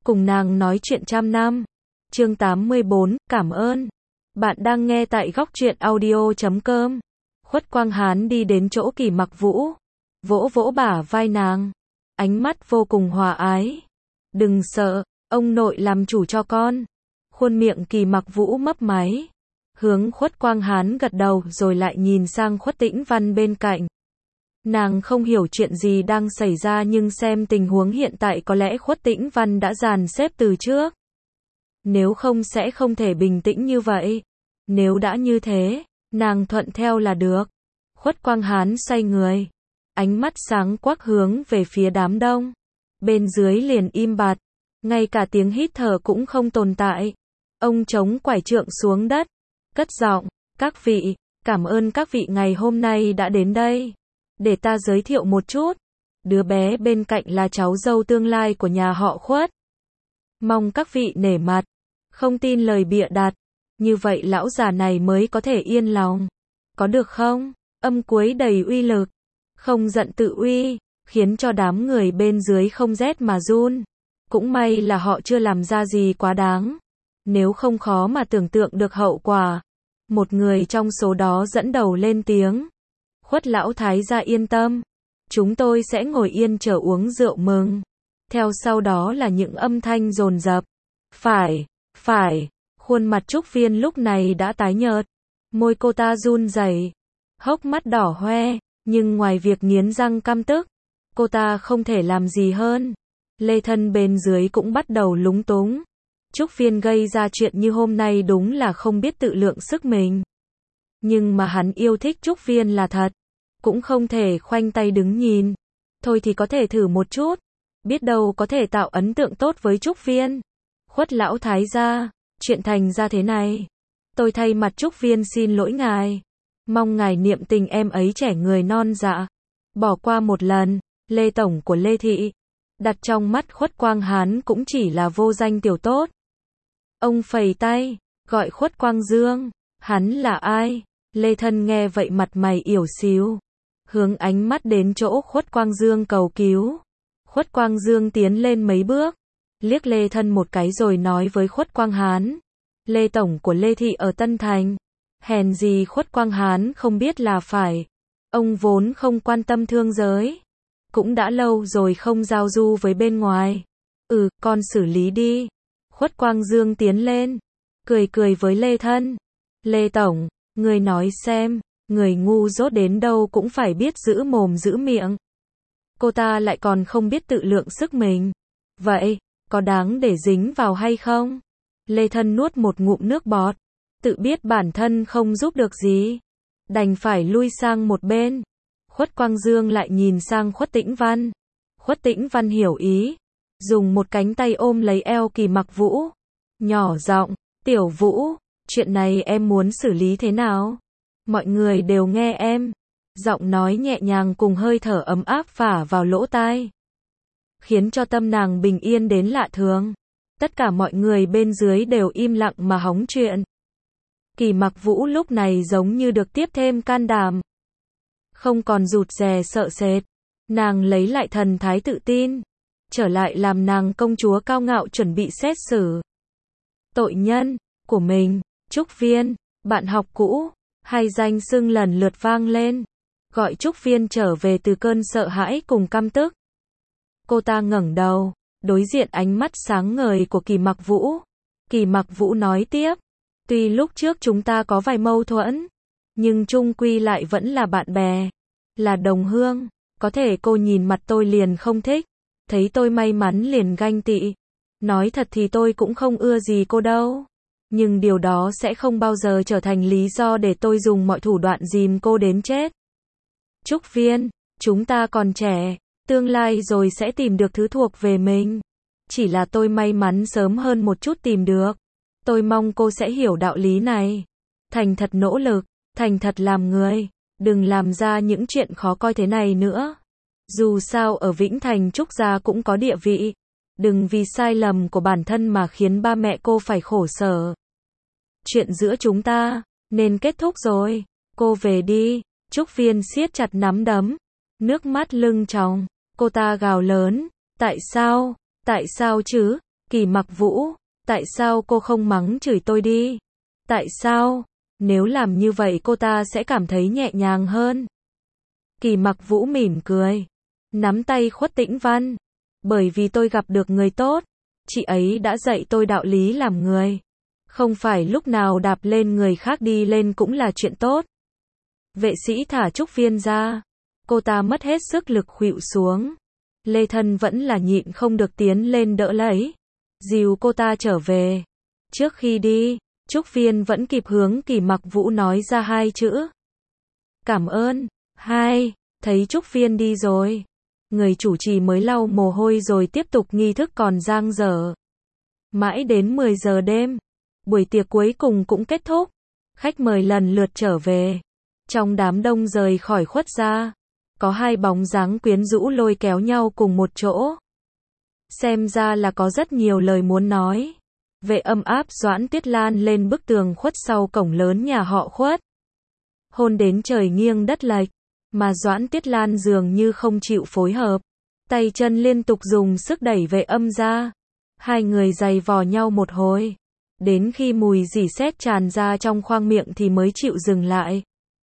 cùng nàng nói chuyện trăm năm. Chương 84, cảm ơn. Bạn đang nghe tại góc truyện audio.com. Khuất Quang Hán đi đến chỗ Kỳ Mặc Vũ, vỗ vỗ bả vai nàng, ánh mắt vô cùng hòa ái. Đừng sợ, ông nội làm chủ cho con. Khuôn miệng Kỳ Mặc Vũ mấp máy, hướng Khuất Quang Hán gật đầu rồi lại nhìn sang Khuất Tĩnh Văn bên cạnh. Nàng không hiểu chuyện gì đang xảy ra nhưng xem tình huống hiện tại có lẽ Khuất Tĩnh Văn đã dàn xếp từ trước. Nếu không sẽ không thể bình tĩnh như vậy. Nếu đã như thế, nàng thuận theo là được. Khuất Quang Hán xoay người, ánh mắt sáng quắc hướng về phía đám đông. Bên dưới liền im bặt, ngay cả tiếng hít thở cũng không tồn tại. Ông chống quải trượng xuống đất, cất giọng, các vị, cảm ơn các vị ngày hôm nay đã đến đây. Để ta giới thiệu một chút, đứa bé bên cạnh là cháu dâu tương lai của nhà họ Khuất. Mong các vị nể mặt, không tin lời bịa đặt, như vậy lão già này mới có thể yên lòng. Có được không? Âm cuối đầy uy lực, không giận tự uy, khiến cho đám người bên dưới không rét mà run. Cũng may là họ chưa làm ra gì quá đáng, nếu không khó mà tưởng tượng được hậu quả. Một người trong số đó dẫn đầu lên tiếng. Khuất lão thái gia yên tâm, chúng tôi sẽ ngồi yên chờ uống rượu mừng. Theo sau đó là những âm thanh dồn dập. Phải, khuôn mặt Trúc Viên lúc này đã tái nhợt, môi cô ta run rẩy, hốc mắt đỏ hoe, nhưng ngoài việc nghiến răng căm tức, cô ta không thể làm gì hơn. Lê Thân bên dưới cũng bắt đầu lúng túng. Trúc Viên gây ra chuyện như hôm nay đúng là không biết tự lượng sức mình. Nhưng mà hắn yêu thích Trúc Viên là thật, cũng không thể khoanh tay đứng nhìn. Thôi thì có thể thử một chút, biết đâu có thể tạo ấn tượng tốt với Trúc Viên. Khuất lão thái gia, chuyện thành ra thế này, tôi thay mặt Trúc Viên xin lỗi ngài, mong ngài niệm tình em ấy trẻ người non dạ, bỏ qua một lần. Lê tổng của Lê thị, đặt trong mắt Khuất Quang Hán cũng chỉ là vô danh tiểu tốt. Ông phẩy tay, gọi Khuất Quang Dương. Hắn là ai? Lê Thân nghe vậy mặt mày yểu xìu, hướng ánh mắt đến chỗ Khuất Quang Dương cầu cứu. Khuất Quang Dương tiến lên mấy bước, liếc Lê Thân một cái rồi nói với Khuất Quang Hán. Lê tổng của Lê thị ở Tân Thành. Hèn gì Khuất Quang Hán không biết là phải. Ông vốn không quan tâm thương giới, cũng đã lâu rồi không giao du với bên ngoài. Con xử lý đi. Khuất Quang Dương tiến lên, cười với Lê Thân. Lê tổng, người nói xem, người ngu dốt đến đâu cũng phải biết giữ mồm giữ miệng. Cô ta lại còn không biết tự lượng sức mình. Vậy, có đáng để dính vào hay không? Lê Thân nuốt một ngụm nước bọt, tự biết bản thân không giúp được gì, đành phải lui sang một bên. Khuất Quang Dương lại nhìn sang Khuất Tĩnh Văn. Khuất Tĩnh Văn hiểu ý, dùng một cánh tay ôm lấy eo Kỳ Mặc Vũ, nhỏ giọng, Tiểu Vũ, chuyện này em muốn xử lý thế nào? Mọi người đều nghe em. Giọng nói nhẹ nhàng cùng hơi thở ấm áp phả vào lỗ tai, khiến cho tâm nàng bình yên đến lạ thường. Tất cả mọi người bên dưới đều im lặng mà hóng chuyện. Kỳ Mặc Vũ lúc này giống như được tiếp thêm can đảm, không còn rụt rè sợ sệt. Nàng lấy lại thần thái tự tin, trở lại làm nàng công chúa cao ngạo chuẩn bị xét xử tội nhân của mình. Trúc Viên, bạn học cũ, hai danh xưng lần lượt vang lên, gọi Trúc Viên trở về từ cơn sợ hãi cùng căm tức. Cô ta ngẩng đầu, đối diện ánh mắt sáng ngời của Kỳ Mặc Vũ. Kỳ Mặc Vũ nói tiếp, tuy lúc trước chúng ta có vài mâu thuẫn, nhưng chung quy lại vẫn là bạn bè, là đồng hương. Có thể cô nhìn mặt tôi liền không thích, thấy tôi may mắn liền ganh tị. Nói thật thì tôi cũng không ưa gì cô đâu, nhưng điều đó sẽ không bao giờ trở thành lý do để tôi dùng mọi thủ đoạn dìm cô đến chết. Trúc Viên, chúng ta còn trẻ, tương lai rồi sẽ tìm được thứ thuộc về mình. Chỉ là tôi may mắn sớm hơn một chút tìm được. Tôi mong cô sẽ hiểu đạo lý này. Thành thật nỗ lực, thành thật làm người, đừng làm ra những chuyện khó coi thế này nữa. Dù sao ở Vĩnh Thành Trúc gia cũng có địa vị. Đừng vì sai lầm của bản thân mà khiến ba mẹ cô phải khổ sở. Chuyện giữa chúng ta nên kết thúc rồi. Cô về đi. Trúc Viên siết chặt nắm đấm, nước mắt lưng tròng. Cô ta gào lớn, tại sao chứ? Kỳ Mặc Vũ, tại sao cô không mắng chửi tôi đi? Tại sao? Nếu làm như vậy cô ta sẽ cảm thấy nhẹ nhàng hơn. Kỳ Mặc Vũ mỉm cười, nắm tay Khuất Tĩnh Văn. Bởi vì tôi gặp được người tốt, chị ấy đã dạy tôi đạo lý làm người. Không phải lúc nào đạp lên người khác đi lên cũng là chuyện tốt. Vệ sĩ thả Trúc Viên ra. Cô ta mất hết sức lực khuỵu xuống. Lê Thân vẫn là nhịn không được tiến lên đỡ lấy. Dìu cô ta trở về. Trước khi đi, Trúc Viên vẫn kịp hướng Kỳ Mặc Vũ nói ra 2 chữ. Cảm ơn. Thấy Trúc Viên đi rồi. Người chủ trì mới lau mồ hôi rồi tiếp tục nghi thức còn dang dở. Mãi đến 10 giờ đêm, buổi tiệc cuối cùng cũng kết thúc. Khách mời lần lượt trở về. Trong đám đông rời khỏi Khuất gia, có 2 bóng dáng quyến rũ lôi kéo nhau cùng một chỗ. Xem ra là có rất nhiều lời muốn nói. Vệ Âm áp Doãn Tuyết Lan lên bức tường Khuất sau cổng lớn nhà họ Khuất. Hôn đến trời nghiêng đất lệch, mà Doãn Tuyết Lan dường như không chịu phối hợp. Tay chân liên tục dùng sức đẩy Vệ Âm ra. 2 người giày vò nhau một hồi. Đến khi mùi rỉ sét tràn ra trong khoang miệng thì mới chịu dừng lại.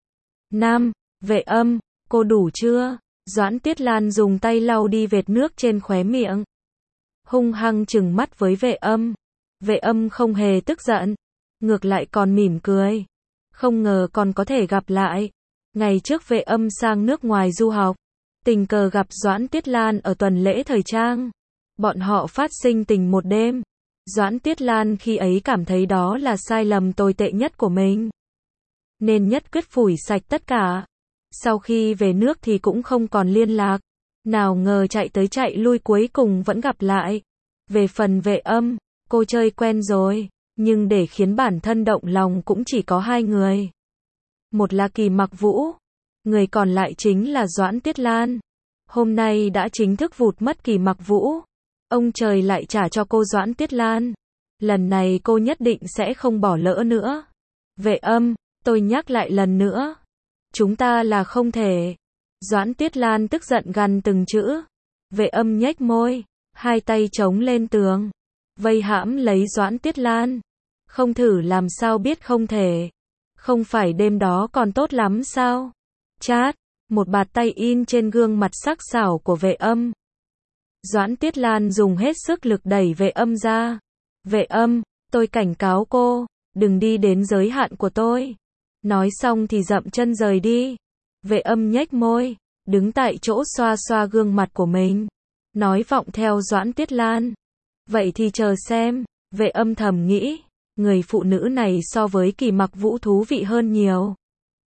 Vệ Âm, cô đủ chưa? Doãn Tuyết Lan dùng tay lau đi vệt nước trên khóe miệng. Hung hăng trừng mắt với Vệ Âm. Vệ Âm không hề tức giận, ngược lại còn mỉm cười. Không ngờ còn có thể gặp lại. Ngày trước Vệ Âm sang nước ngoài du học, tình cờ gặp Doãn Tuyết Lan ở tuần lễ thời trang. Bọn họ phát sinh tình một đêm. Doãn Tuyết Lan khi ấy cảm thấy đó là sai lầm tồi tệ nhất của mình, nên nhất quyết phủi sạch tất cả. Sau khi về nước thì cũng không còn liên lạc. Nào ngờ chạy tới chạy lui cuối cùng vẫn gặp lại. Về phần Vệ Âm, cô chơi quen rồi, nhưng để khiến bản thân động lòng cũng chỉ có 2 người. Một là Kỳ Mặc Vũ, người còn lại chính là Doãn Tuyết Lan. Hôm nay đã chính thức vụt mất Kỳ Mặc Vũ. Ông trời lại trả cho cô Doãn Tuyết Lan. Lần này cô nhất định sẽ không bỏ lỡ nữa. Vệ Âm, tôi nhắc lại lần nữa. Chúng ta là không thể. Doãn Tuyết Lan tức giận gằn từng chữ. Vệ Âm nhếch môi, 2 tay chống lên tường, vây hãm lấy Doãn Tuyết Lan. Không thử làm sao biết không thể. Không phải đêm đó còn tốt lắm sao? Chát, một bạt tay in trên gương mặt sắc sảo của Vệ Âm. Doãn Tuyết Lan dùng hết sức lực đẩy Vệ Âm ra. Vệ Âm, tôi cảnh cáo cô, đừng đi đến giới hạn của tôi. Nói xong thì dậm chân rời đi. Vệ Âm nhếch môi, đứng tại chỗ xoa xoa gương mặt của mình, nói vọng theo Doãn Tuyết Lan. Vậy thì chờ xem. Vệ Âm thầm nghĩ, người phụ nữ này so với Kỳ Mặc Vũ thú vị hơn nhiều.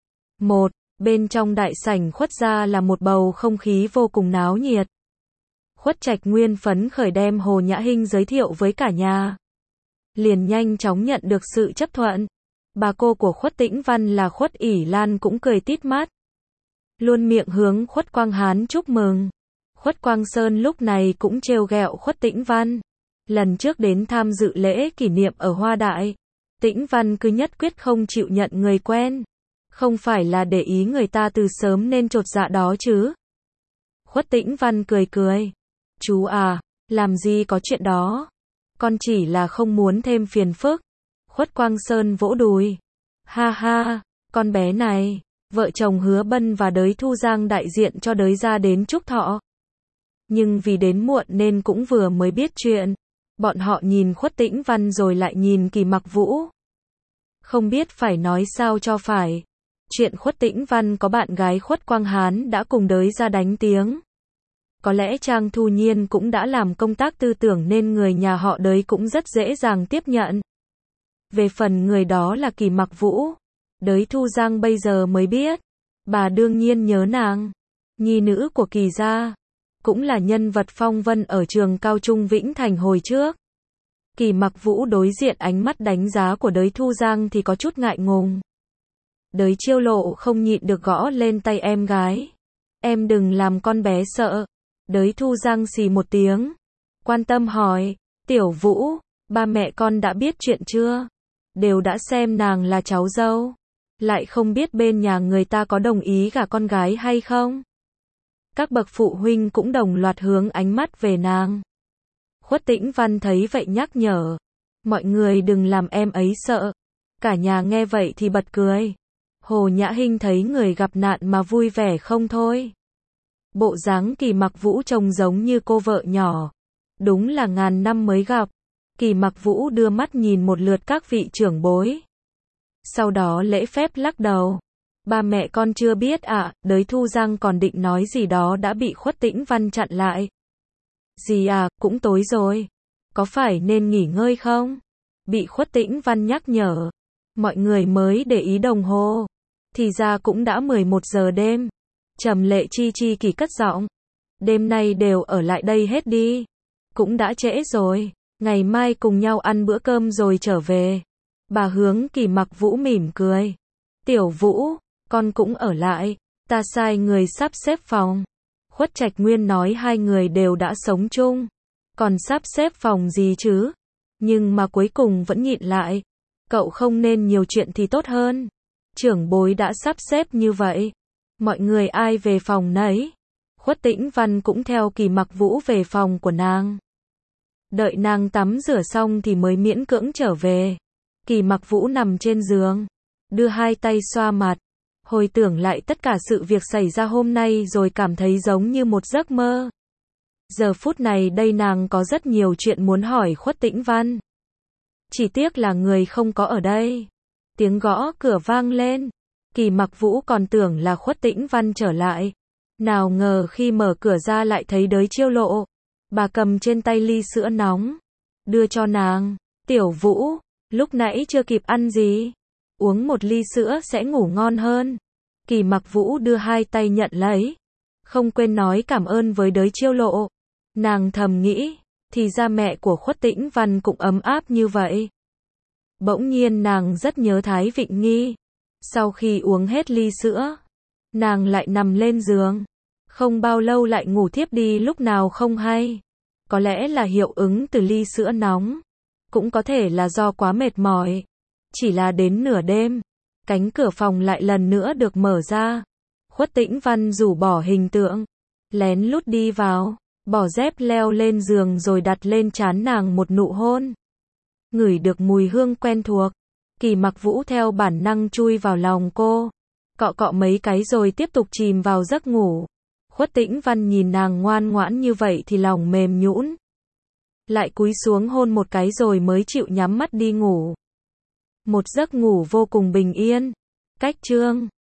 Bên trong đại sảnh Khuất gia là một bầu không khí vô cùng náo nhiệt. Khuất Trạch Nguyên phấn khởi đem Hồ Nhã Hinh giới thiệu với cả nhà. Liền nhanh chóng nhận được sự chấp thuận. Bà cô của Khuất Tĩnh Văn là Khuất ỷ Lan cũng cười tít mắt, luôn miệng hướng Khuất Quang Hán chúc mừng. Khuất Quang Sơn lúc này cũng trêu ghẹo Khuất Tĩnh Văn. Lần trước đến tham dự lễ kỷ niệm ở Hoa Đại, Tĩnh Văn cứ nhất quyết không chịu nhận người quen. Không phải là để ý người ta từ sớm nên chột dạ đó chứ. Khuất Tĩnh Văn cười cười. Chú à, làm gì có chuyện đó. Con chỉ là không muốn thêm phiền phức. Khuất Quang Sơn vỗ đùi. Ha ha, con bé này. Vợ chồng Hứa Bân và Đới Thu Giang đại diện cho Đới gia đến chúc thọ. Nhưng vì đến muộn nên cũng vừa mới biết chuyện. Bọn họ nhìn Khuất Tĩnh Văn rồi lại nhìn Kỳ Mặc Vũ. Không biết phải nói sao cho phải. Chuyện Khuất Tĩnh Văn có bạn gái Khuất Quang Hán đã cùng Đới gia đánh tiếng. Có lẽ Trang Thu Nhiên cũng đã làm công tác tư tưởng nên người nhà họ Đới cũng rất dễ dàng tiếp nhận. Về phần người đó là Kỳ Mặc Vũ, Đới Thu Giang bây giờ mới biết. Bà đương nhiên nhớ nàng, nhi nữ của Kỳ gia, cũng là nhân vật phong vân ở trường cao trung Vĩnh Thành hồi trước. Kỳ Mặc Vũ đối diện ánh mắt đánh giá của Đới Thu Giang thì có chút ngại ngùng. Đới Chiêu Lộ không nhịn được gõ lên tay em gái. Em đừng làm con bé sợ. Đới Thu Giang xì một tiếng, quan tâm hỏi, Tiểu Vũ, ba mẹ con đã biết chuyện chưa? Đều đã xem nàng là cháu dâu. Lại không biết bên nhà người ta có đồng ý gả con gái hay không? Các bậc phụ huynh cũng đồng loạt hướng ánh mắt về nàng. Khuất Tĩnh Văn thấy vậy nhắc nhở. Mọi người đừng làm em ấy sợ. Cả nhà nghe vậy thì bật cười. Hồ Nhã Hinh thấy người gặp nạn mà vui vẻ không thôi. Bộ dáng Kỳ Mặc Vũ trông giống như cô vợ nhỏ. Đúng là ngàn năm mới gặp. Kỳ Mặc Vũ đưa mắt nhìn một lượt các vị trưởng bối. Sau đó lễ phép lắc đầu. Ba mẹ con chưa biết ạ, đới Thu Giang còn định nói gì đó đã bị Khuất Tĩnh Văn chặn lại. Gì à, cũng tối rồi. Có phải nên nghỉ ngơi không? Bị Khuất Tĩnh Văn nhắc nhở. Mọi người mới để ý đồng hồ. Thì ra cũng đã 11 giờ đêm. Trầm Lệ Chi Chi kỳ cất giọng. Đêm nay đều ở lại đây hết đi. Cũng đã trễ rồi. Ngày mai cùng nhau ăn bữa cơm rồi trở về. Bà hướng Kỳ Mặc Vũ mỉm cười. Tiểu Vũ, con cũng ở lại. Ta sai người sắp xếp phòng. Khuất Trạch Nguyên nói hai người đều đã sống chung. Còn sắp xếp phòng gì chứ? Nhưng mà cuối cùng vẫn nhịn lại. Cậu không nên nhiều chuyện thì tốt hơn. Trưởng bối đã sắp xếp như vậy. Mọi người ai về phòng nấy. Khuất Tĩnh Văn cũng theo Kỳ Mặc Vũ về phòng của nàng. Đợi nàng tắm rửa xong thì mới miễn cưỡng trở về. Kỳ Mặc Vũ nằm trên giường, đưa hai tay xoa mặt, hồi tưởng lại tất cả sự việc xảy ra hôm nay rồi cảm thấy giống như một giấc mơ. Giờ phút này đây nàng có rất nhiều chuyện muốn hỏi Khuất Tĩnh Văn. Chỉ tiếc là người không có ở đây. Tiếng gõ cửa vang lên. Kỳ Mặc Vũ còn tưởng là Khuất Tĩnh Văn trở lại. Nào ngờ khi mở cửa ra lại thấy Đới Chiêu Lộ. Bà cầm trên tay ly sữa nóng, đưa cho nàng. Tiểu Vũ, lúc nãy chưa kịp ăn gì. Uống một ly sữa sẽ ngủ ngon hơn. Kỳ Mặc Vũ đưa hai tay nhận lấy. Không quên nói cảm ơn với Đới Chiêu Lộ. Nàng thầm nghĩ, thì ra mẹ của Khuất Tĩnh Văn cũng ấm áp như vậy. Bỗng nhiên nàng rất nhớ Thái Vịnh Nghi. Sau khi uống hết ly sữa, nàng lại nằm lên giường. Không bao lâu lại ngủ thiếp đi lúc nào không hay. Có lẽ là hiệu ứng từ ly sữa nóng. Cũng có thể là do quá mệt mỏi. Chỉ là đến nửa đêm, cánh cửa phòng lại lần nữa được mở ra. Khuất Tĩnh Văn rũ bỏ hình tượng, lén lút đi vào, bỏ dép leo lên giường rồi đặt lên trán nàng một nụ hôn. Ngửi được mùi hương quen thuộc, Kỳ Mặc Vũ theo bản năng chui vào lòng cô, cọ cọ mấy cái rồi tiếp tục chìm vào giấc ngủ. Khuất Tĩnh Văn nhìn nàng ngoan ngoãn như vậy thì lòng mềm nhũn, lại cúi xuống hôn một cái rồi mới chịu nhắm mắt đi ngủ. Một giấc ngủ vô cùng bình yên. Cách chương